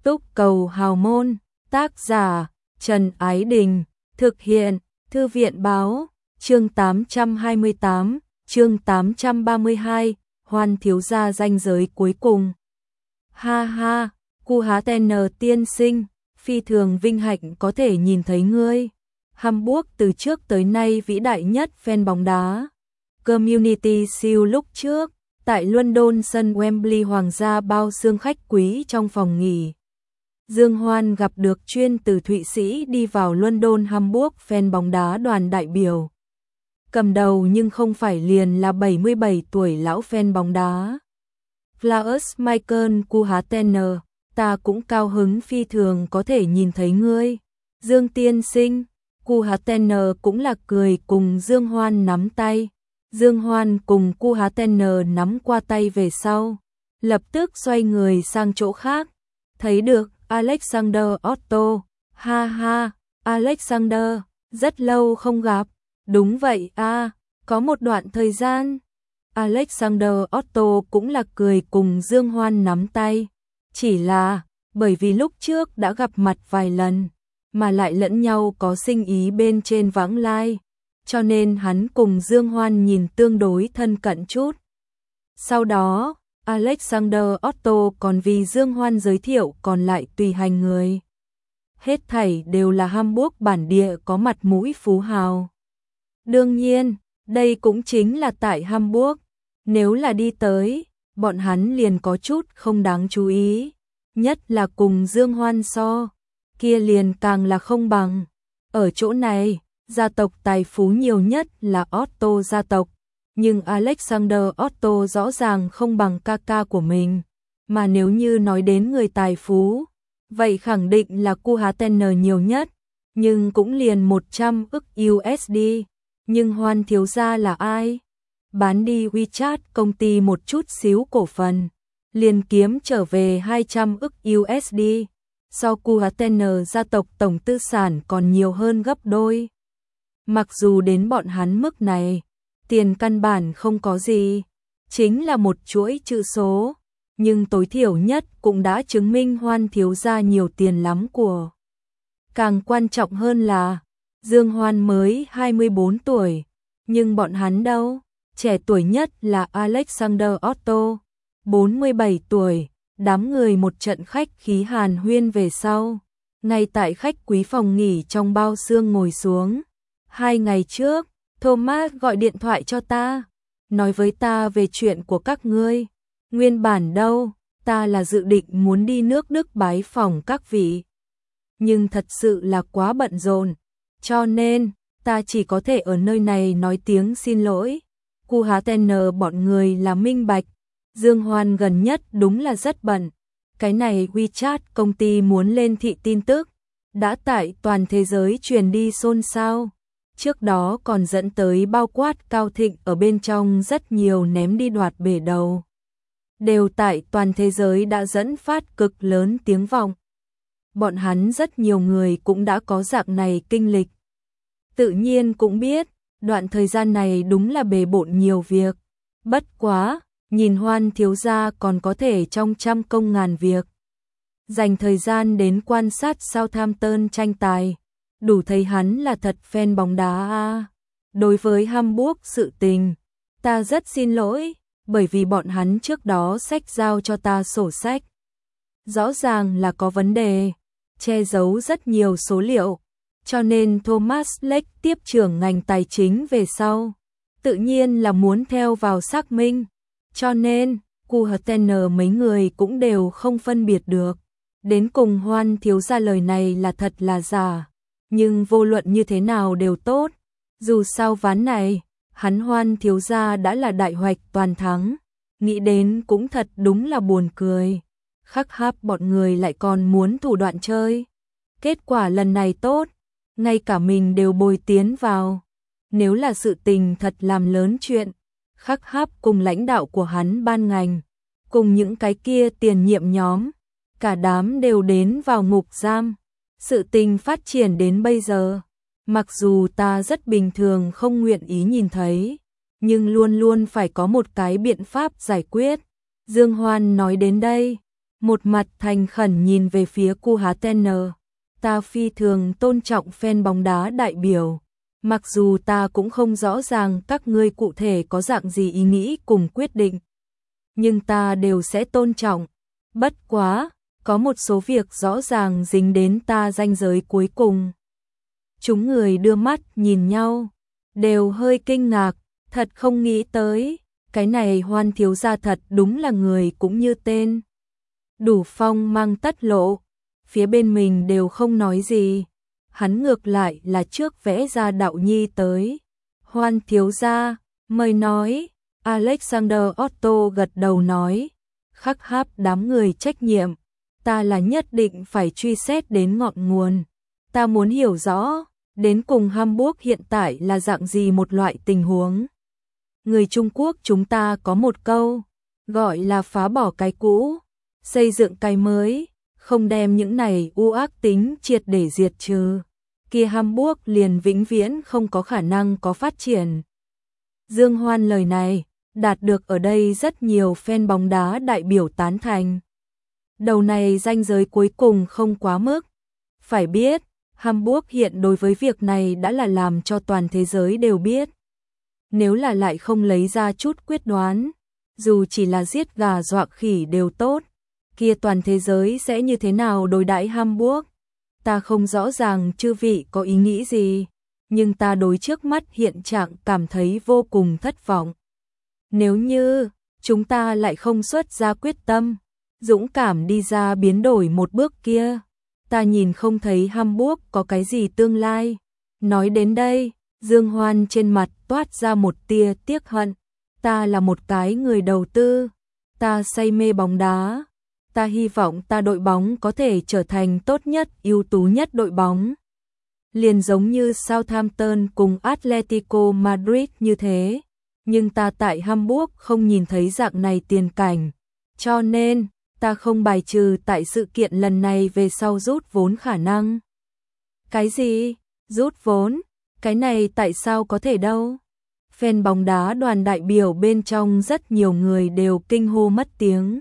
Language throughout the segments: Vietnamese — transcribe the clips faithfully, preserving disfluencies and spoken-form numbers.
Túc Cầu Hào Môn, tác giả Trần Ái Đình, thực hiện Thư viện Báo, chương tám trăm hai mươi tám, chương tám trăm ba mươi hai, Hoan thiếu gia ranh giới cuối cùng. Ha ha, Cu Há Ten tiên sinh, phi thường vinh hạnh có thể nhìn thấy ngươi. Hamburg từ trước tới nay vĩ đại nhất fan bóng đá. Community Shield lúc trước, tại London sân Wembley Hoàng gia bao xương khách quý trong phòng nghỉ. Dương Hoan gặp được chuyên từ Thụy Sĩ đi vào London Hamburg fan bóng đá đoàn đại biểu. Cầm đầu nhưng không phải liền là bảy mươi bảy tuổi lão fan bóng đá. Klaus Michael Cu Há Ten, ta cũng cao hứng phi thường có thể nhìn thấy ngươi. Dương tiên sinh, Cu Há Ten cũng là cười cùng Dương Hoan nắm tay. Dương Hoan cùng Cu Há Ten nắm qua tay về sau, lập tức xoay người sang chỗ khác. Thấy được Alexander Otto, ha ha, Alexander, rất lâu không gặp. Đúng vậy a, à, có một đoạn thời gian. Alexander Otto cũng là cười cùng Dương Hoan nắm tay. Chỉ là, bởi vì lúc trước đã gặp mặt vài lần, mà lại lẫn nhau có sinh ý bên trên vãng lai, cho nên hắn cùng Dương Hoan nhìn tương đối thân cận chút. Sau đó, Alexander Otto còn vì Dương Hoan giới thiệu còn lại tùy hành người. Hết thảy đều là Hamburg bản địa có mặt mũi phú hào. Đương nhiên, đây cũng chính là tại Hamburg. Nếu là đi tới, bọn hắn liền có chút không đáng chú ý. Nhất là cùng Dương Hoan so, kia liền càng là không bằng. Ở chỗ này, gia tộc tài phú nhiều nhất là Otto gia tộc. Nhưng Alexander Otto rõ ràng không bằng ca ca của mình. Mà nếu như nói đến người tài phú, vậy khẳng định là Cu Há Ten nhiều nhất. Nhưng cũng liền một trăm ức u ét đê. Nhưng Hoan thiếu gia là ai? Bán đi WeChat công ty một chút xíu cổ phần, liền kiếm trở về hai trăm ức u ét đê. So Cu Há Ten gia tộc tổng tư sản còn nhiều hơn gấp đôi. Mặc dù đến bọn hắn mức này, tiền căn bản không có gì, chính là một chuỗi chữ số, nhưng tối thiểu nhất cũng đã chứng minh Hoan thiếu gia nhiều tiền lắm của. Càng quan trọng hơn là, Dương Hoan mới hai mươi bốn tuổi, nhưng bọn hắn đâu, trẻ tuổi nhất là Alexander Otto, bốn mươi bảy tuổi, đám người một trận khách khí hàn huyên về sau, ngay tại khách quý phòng nghỉ trong bao xương ngồi xuống. Hai ngày trước, Thomas gọi điện thoại cho ta, nói với ta về chuyện của các ngươi. Nguyên bản đâu, ta là dự định muốn đi nước Đức bái phỏng các vị. Nhưng thật sự là quá bận rộn, cho nên ta chỉ có thể ở nơi này nói tiếng xin lỗi. Cu Há Ten bọn người là minh bạch. Dương Hoan gần nhất đúng là rất bận. Cái này WeChat công ty muốn lên thị tin tức, đã tại toàn thế giới truyền đi xôn xao. Trước đó còn dẫn tới bao quát Cao Thịnh ở bên trong rất nhiều ném đi đoạt bể đầu. Đều tại toàn thế giới đã dẫn phát cực lớn tiếng vọng. Bọn hắn rất nhiều người cũng đã có dạng này kinh lịch. Tự nhiên cũng biết, đoạn thời gian này đúng là bề bộn nhiều việc. Bất quá, nhìn Hoan thiếu gia còn có thể trong trăm công ngàn việc. Dành thời gian đến quan sát Southampton tranh tài. Đủ thấy hắn là thật fan bóng đá a. Đối với Hamburg sự tình, ta rất xin lỗi, bởi vì bọn hắn trước đó sách giao cho ta sổ sách. Rõ ràng là có vấn đề, che giấu rất nhiều số liệu, cho nên Thomas Lake tiếp trưởng ngành tài chính về sau, tự nhiên là muốn theo vào xác minh, cho nên Cu Há Ten mấy người cũng đều không phân biệt được. Đến cùng Hoan thiếu gia lời này là thật là giả. Nhưng vô luận như thế nào đều tốt, dù sao ván này, hắn Hoan thiếu gia đã là đại hoạch toàn thắng, nghĩ đến cũng thật đúng là buồn cười. Khắc háp bọn người lại còn muốn thủ đoạn chơi. Kết quả lần này tốt, ngay cả mình đều bồi tiến vào. Nếu là sự tình thật làm lớn chuyện, Khắc háp cùng lãnh đạo của hắn ban ngành, cùng những cái kia tiền nhiệm nhóm, cả đám đều đến vào ngục giam. Sự tình phát triển đến bây giờ, mặc dù ta rất bình thường không nguyện ý nhìn thấy, nhưng luôn luôn phải có một cái biện pháp giải quyết. Dương Hoan nói đến đây, một mặt thành khẩn nhìn về phía Kuhatener. Ta phi thường tôn trọng fan bóng đá đại biểu. Mặc dù ta cũng không rõ ràng các ngươi cụ thể có dạng gì ý nghĩ cùng quyết định. Nhưng ta đều sẽ tôn trọng. Bất quá, có một số việc rõ ràng dính đến ta ranh giới cuối cùng. Chúng người đưa mắt nhìn nhau, đều hơi kinh ngạc, thật không nghĩ tới. Cái này Hoan thiếu gia thật đúng là người cũng như tên. Đủ phong mang tất lộ, phía bên mình đều không nói gì. Hắn ngược lại là trước vẽ ra đạo nhi tới. Hoan thiếu gia, mời nói. Alexander Otto gật đầu nói. Khắc háp đám người trách nhiệm. Ta là nhất định phải truy xét đến ngọn nguồn. Ta muốn hiểu rõ, đến cùng Hamburg hiện tại là dạng gì một loại tình huống. Người Trung Quốc chúng ta có một câu, gọi là phá bỏ cái cũ, xây dựng cái mới, không đem những này u ác tính triệt để diệt trừ. Kia Hamburg liền vĩnh viễn không có khả năng có phát triển. Dương Hoan lời này, đạt được ở đây rất nhiều fan bóng đá đại biểu tán thành. Đầu này ranh giới cuối cùng không quá mức. Phải biết, Hamburg hiện đối với việc này đã là làm cho toàn thế giới đều biết. Nếu là lại không lấy ra chút quyết đoán, dù chỉ là giết gà dọa khỉ đều tốt, kia toàn thế giới sẽ như thế nào đối đãi Hamburg? Ta không rõ ràng chư vị có ý nghĩ gì, nhưng ta đối trước mắt hiện trạng cảm thấy vô cùng thất vọng. Nếu như chúng ta lại không xuất ra quyết tâm, dũng cảm đi ra biến đổi một bước kia, ta nhìn không thấy Hamburg có cái gì tương lai. Nói đến đây, Dương Hoan trên mặt toát ra một tia tiếc hận. Ta là một cái người đầu tư, ta say mê bóng đá, ta hy vọng ta đội bóng có thể trở thành tốt nhất, ưu tú nhất đội bóng. Liền giống như Southampton cùng Atletico Madrid như thế, nhưng ta tại Hamburg không nhìn thấy dạng này tiền cảnh, cho nên ta không bài trừ tại sự kiện lần này về sau rút vốn khả năng. Cái gì? Rút vốn? Cái này tại sao có thể đâu? Fan bóng đá đoàn đại biểu bên trong rất nhiều người đều kinh hô mất tiếng.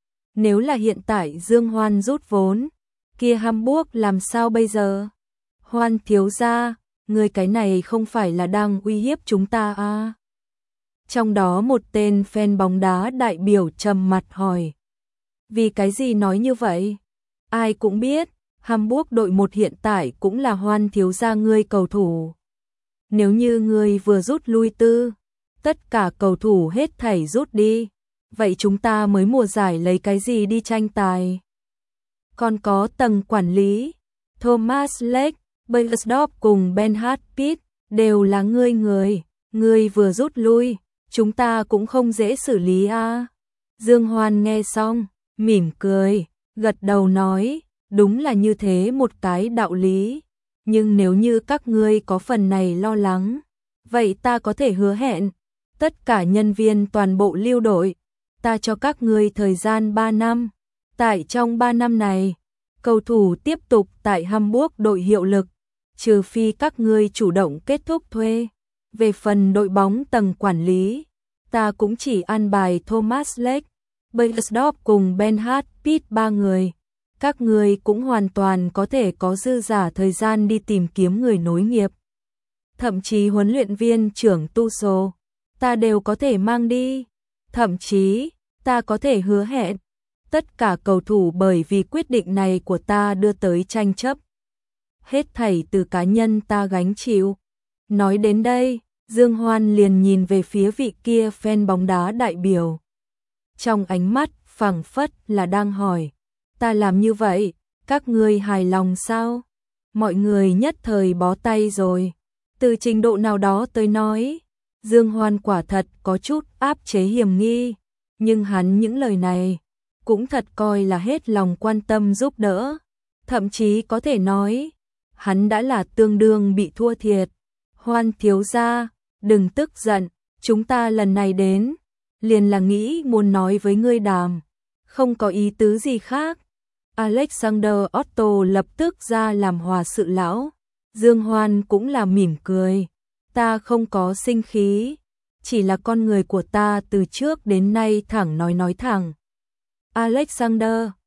Nếu là hiện tại Dương Hoan rút vốn, kia Hamburg làm sao bây giờ? Hoan thiếu gia, người cái này không phải là đang uy hiếp chúng ta à? Trong đó một tên fan bóng đá đại biểu trầm mặt hỏi. Vì cái gì nói như vậy? Ai cũng biết, Hamburg đội một hiện tại cũng là Hoan thiếu gia ngươi cầu thủ. Nếu như ngươi vừa rút lui tư, tất cả cầu thủ hết thảy rút đi, vậy chúng ta mới mùa giải lấy cái gì đi tranh tài? Còn có tầng quản lý, Thomas Lech, Beiersdorf cùng Benhard Pitt, đều là ngươi người, ngươi vừa rút lui, chúng ta cũng không dễ xử lý à. Dương Hoan nghe xong, mỉm cười, gật đầu nói, đúng là như thế một cái đạo lý. Nhưng nếu như các ngươi có phần này lo lắng, vậy ta có thể hứa hẹn, tất cả nhân viên toàn bộ lưu đội, ta cho các ngươi thời gian ba năm. Tại trong ba năm này, cầu thủ tiếp tục tại Hamburg đội hiệu lực, trừ phi các ngươi chủ động kết thúc thuê. Về phần đội bóng tầng quản lý, ta cũng chỉ an bài Thomas Lech, Beiersdorf cùng Benhard Pitt ba người. Các người cũng hoàn toàn có thể có dư giả thời gian đi tìm kiếm người nối nghiệp. Thậm chí huấn luyện viên trưởng Tuchel, ta đều có thể mang đi. Thậm chí, ta có thể hứa hẹn, tất cả cầu thủ bởi vì quyết định này của ta đưa tới tranh chấp. Hết thảy từ cá nhân ta gánh chịu. Nói đến đây, Dương Hoan liền nhìn về phía vị kia fan bóng đá đại biểu. Trong ánh mắt, phảng phất là đang hỏi. Ta làm như vậy, các ngươi hài lòng sao? Mọi người nhất thời bó tay rồi. Từ trình độ nào đó tới nói, Dương Hoan quả thật có chút áp chế hiểm nghi. Nhưng hắn những lời này, cũng thật coi là hết lòng quan tâm giúp đỡ. Thậm chí có thể nói, hắn đã là tương đương bị thua thiệt. Hoan thiếu gia, đừng tức giận, chúng ta lần này đến, liền là nghĩ muốn nói với ngươi đàm. Không có ý tứ gì khác. Alexander Otto lập tức ra làm hòa sự lão. Dương Hoan cũng là mỉm cười. Ta không có sinh khí, chỉ là con người của ta từ trước đến nay thẳng nói nói thẳng. Alexander,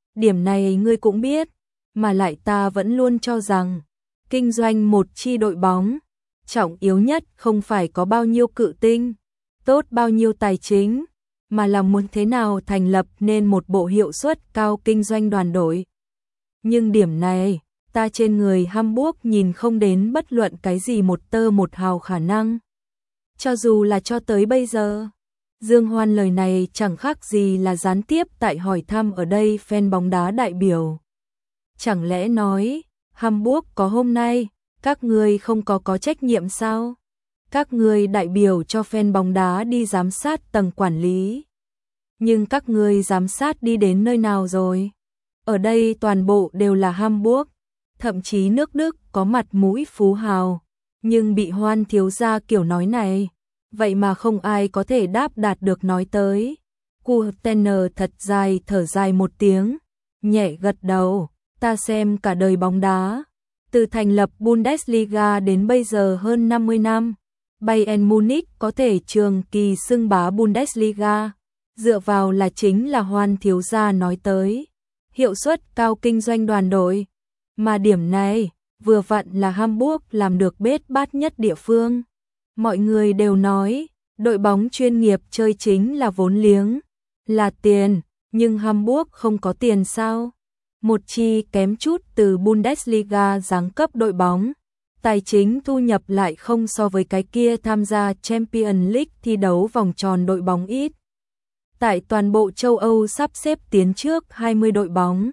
Điểm này ngươi cũng biết, mà lại ta vẫn luôn cho rằng, kinh doanh một chi đội bóng, trọng yếu nhất không phải có bao nhiêu cự tinh, tốt bao nhiêu tài chính, mà là muốn thế nào thành lập nên một bộ hiệu suất cao kinh doanh đoàn đội. Nhưng điểm này, ta trên người Hamburg nhìn không đến bất luận cái gì một tơ một hào khả năng. Cho dù là cho tới bây giờ, Dương Hoan lời này chẳng khác gì là gián tiếp tại hỏi thăm ở đây fan bóng đá đại biểu. Chẳng lẽ nói, Hamburg có hôm nay, các ngươi không có có trách nhiệm sao? Các ngươi đại biểu cho fan bóng đá đi giám sát tầng quản lý. Nhưng các ngươi giám sát đi đến nơi nào rồi? Ở đây toàn bộ đều là Hamburg, thậm chí nước Đức có mặt mũi phú hào, nhưng bị Hoan thiếu gia kiểu nói này, vậy mà không ai có thể đáp đạt được nói tới. Kuhtenner thật dài thở dài một tiếng, nhẹ gật đầu, ta xem cả đời bóng đá, từ thành lập Bundesliga đến bây giờ hơn năm mươi năm, Bayern Munich có thể trường kỳ xưng bá Bundesliga, dựa vào là chính là Hoan thiếu gia nói tới, hiệu suất cao kinh doanh đoàn đội, mà điểm này vừa vặn là Hamburg làm được bết bát nhất địa phương. Mọi người đều nói, đội bóng chuyên nghiệp chơi chính là vốn liếng, là tiền, nhưng Hamburg không có tiền sao? Một chi kém chút từ Bundesliga giáng cấp đội bóng, tài chính thu nhập lại không so với cái kia tham gia Champions League thi đấu vòng tròn đội bóng ít. Tại toàn bộ châu Âu sắp xếp tiến trước hai mươi đội bóng,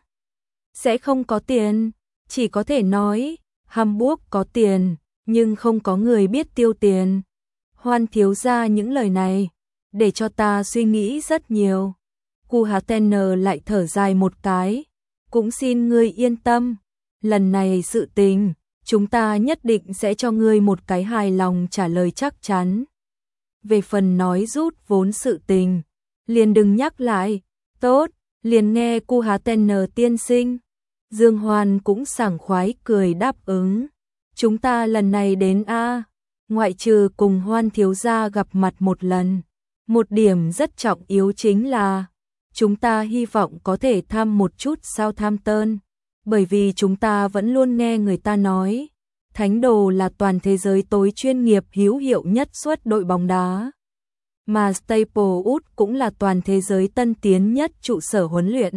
sẽ không có tiền, chỉ có thể nói, Hamburg có tiền, nhưng không có người biết tiêu tiền. Hoan thiếu gia những lời này, để cho ta suy nghĩ rất nhiều. Kuhtenner lại thở dài một cái, cũng xin ngươi yên tâm, lần này sự tình, chúng ta nhất định sẽ cho ngươi một cái hài lòng trả lời chắc chắn. Về phần nói rút vốn sự tình, liền đừng nhắc lại, tốt, liền nghe Kuhtenner tiên sinh. Dương Hoan cũng sảng khoái cười đáp ứng, chúng ta lần này đến A, ngoại trừ cùng Hoan thiếu gia gặp mặt một lần, một điểm rất trọng yếu chính là, chúng ta hy vọng có thể thăm một chút Southampton, bởi vì chúng ta vẫn luôn nghe người ta nói, Thánh Đồ là toàn thế giới tối chuyên nghiệp hữu hiệu nhất suốt đội bóng đá, mà Staplewood cũng là toàn thế giới tân tiến nhất trụ sở huấn luyện.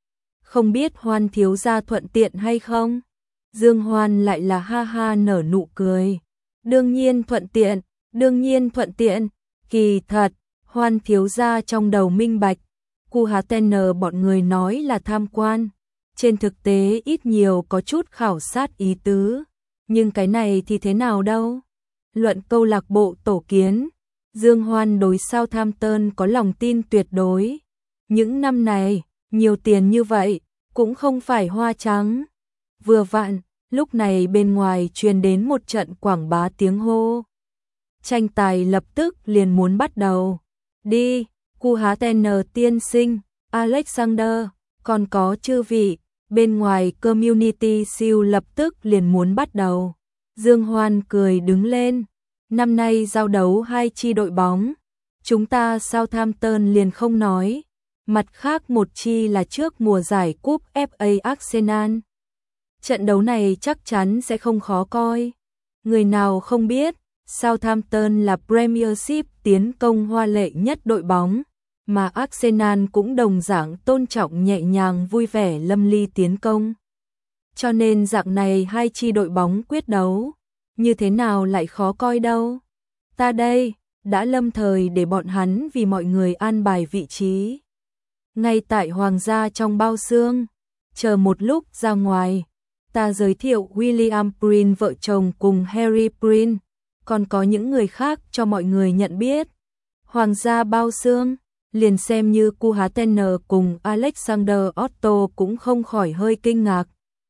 Không biết Hoan thiếu gia thuận tiện hay không? Dương Hoan lại là ha ha nở nụ cười. Đương nhiên thuận tiện, đương nhiên thuận tiện. Kỳ thật, Hoan thiếu gia trong đầu minh bạch. Kuhtenner bọn người nói là tham quan. Trên thực tế ít nhiều có chút khảo sát ý tứ. Nhưng cái này thì thế nào đâu? Luận câu lạc bộ tổ kiến. Dương Hoan đối Southampton có lòng tin tuyệt đối. Những năm này, nhiều tiền như vậy, cũng không phải hoa trắng. Vừa vặn, lúc này bên ngoài truyền đến một trận quảng bá tiếng hô. Tranh tài lập tức liền muốn bắt đầu. Đi, Kuhtenner tiên sinh, Alexander, còn có chư vị, bên ngoài Community Shield lập tức liền muốn bắt đầu. Dương Hoan cười đứng lên. Năm nay giao đấu hai chi đội bóng, chúng ta Southampton liền không nói. Mặt khác một chi là trước mùa giải cúp ép a Arsenal. Trận đấu này chắc chắn sẽ không khó coi. Người nào không biết, Southampton là Premiership tiến công hoa lệ nhất đội bóng, mà Arsenal cũng đồng dạng tôn trọng nhẹ nhàng vui vẻ lâm ly tiến công. Cho nên dạng này hai chi đội bóng quyết đấu, như thế nào lại khó coi đâu. Ta đây, đã lâm thời để bọn hắn vì mọi người an bài vị trí. Ngay tại Hoàng gia trong bao xương, chờ một lúc ra ngoài, ta giới thiệu William Prin vợ chồng cùng Harry Prin, còn có những người khác cho mọi người nhận biết. Hoàng gia bao xương, liền xem như Kuhtenner cùng Alexander Otto cũng không khỏi hơi kinh ngạc.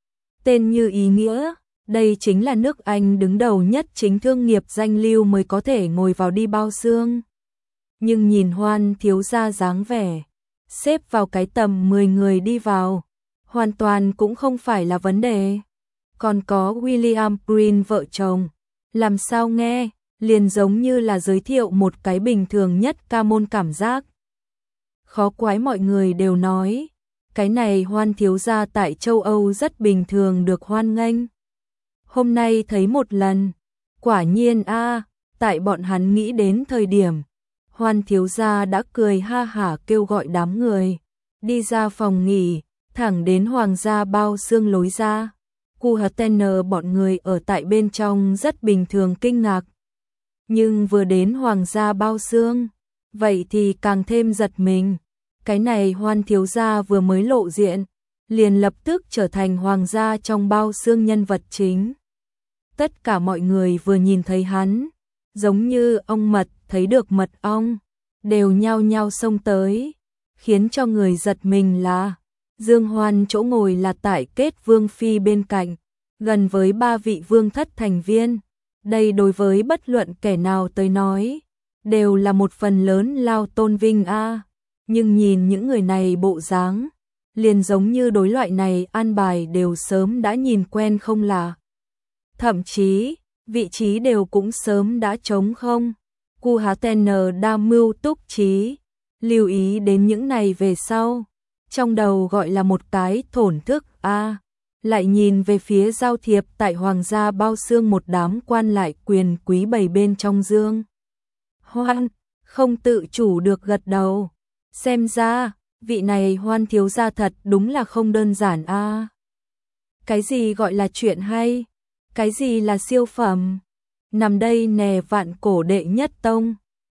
Tên như ý nghĩa, đây chính là nước Anh đứng đầu nhất chính thương nghiệp danh lưu mới có thể ngồi vào đi bao xương. Nhưng nhìn Hoan thiếu gia dáng vẻ, xếp vào cái tầm mười người đi vào, hoàn toàn cũng không phải là vấn đề. Còn có William Prin vợ chồng, làm sao nghe, liền giống như là giới thiệu một cái bình thường nhất ca môn cảm giác. Khó quái mọi người đều nói, cái này Hoan thiếu gia tại châu Âu rất bình thường được hoan nghênh. Hôm nay thấy một lần, quả nhiên a, tại bọn hắn nghĩ đến thời điểm, Hoan thiếu gia đã cười ha hả kêu gọi đám người đi ra phòng nghỉ, thẳng đến hoàng gia bao xương lối ra. Kuhatener bọn người ở tại bên trong rất bình thường kinh ngạc. Nhưng vừa đến hoàng gia bao xương, vậy thì càng thêm giật mình. Cái này Hoan thiếu gia vừa mới lộ diện, liền lập tức trở thành hoàng gia trong bao xương nhân vật chính. Tất cả mọi người vừa nhìn thấy hắn, giống như ong mật thấy được mật ong, đều nhao nhao xông tới, khiến cho người giật mình là Dương Hoan chỗ ngồi là tại Kết Vương phi bên cạnh, gần với ba vị vương thất thành viên. Đây đối với bất luận kẻ nào tới nói, đều là một phần lớn lao tôn vinh a. Nhưng nhìn những người này bộ dáng, liền giống như đối loại này an bài đều sớm đã nhìn quen không là. Thậm chí, vị trí đều cũng sớm đã trống không. Kuhatener đa mưu túc trí, lưu ý đến những này về sau. Trong đầu gọi là một cái thổn thức a, lại nhìn về phía giao thiệp tại hoàng gia bao xương một đám quan lại quyền quý bầy bên trong Dương Hoan, không tự chủ được gật đầu. Xem ra, vị này Hoan thiếu gia thật đúng là không đơn giản a. Cái gì gọi là chuyện hay? Cái gì là siêu phẩm? Nằm đây nè vạn cổ đệ nhất tông,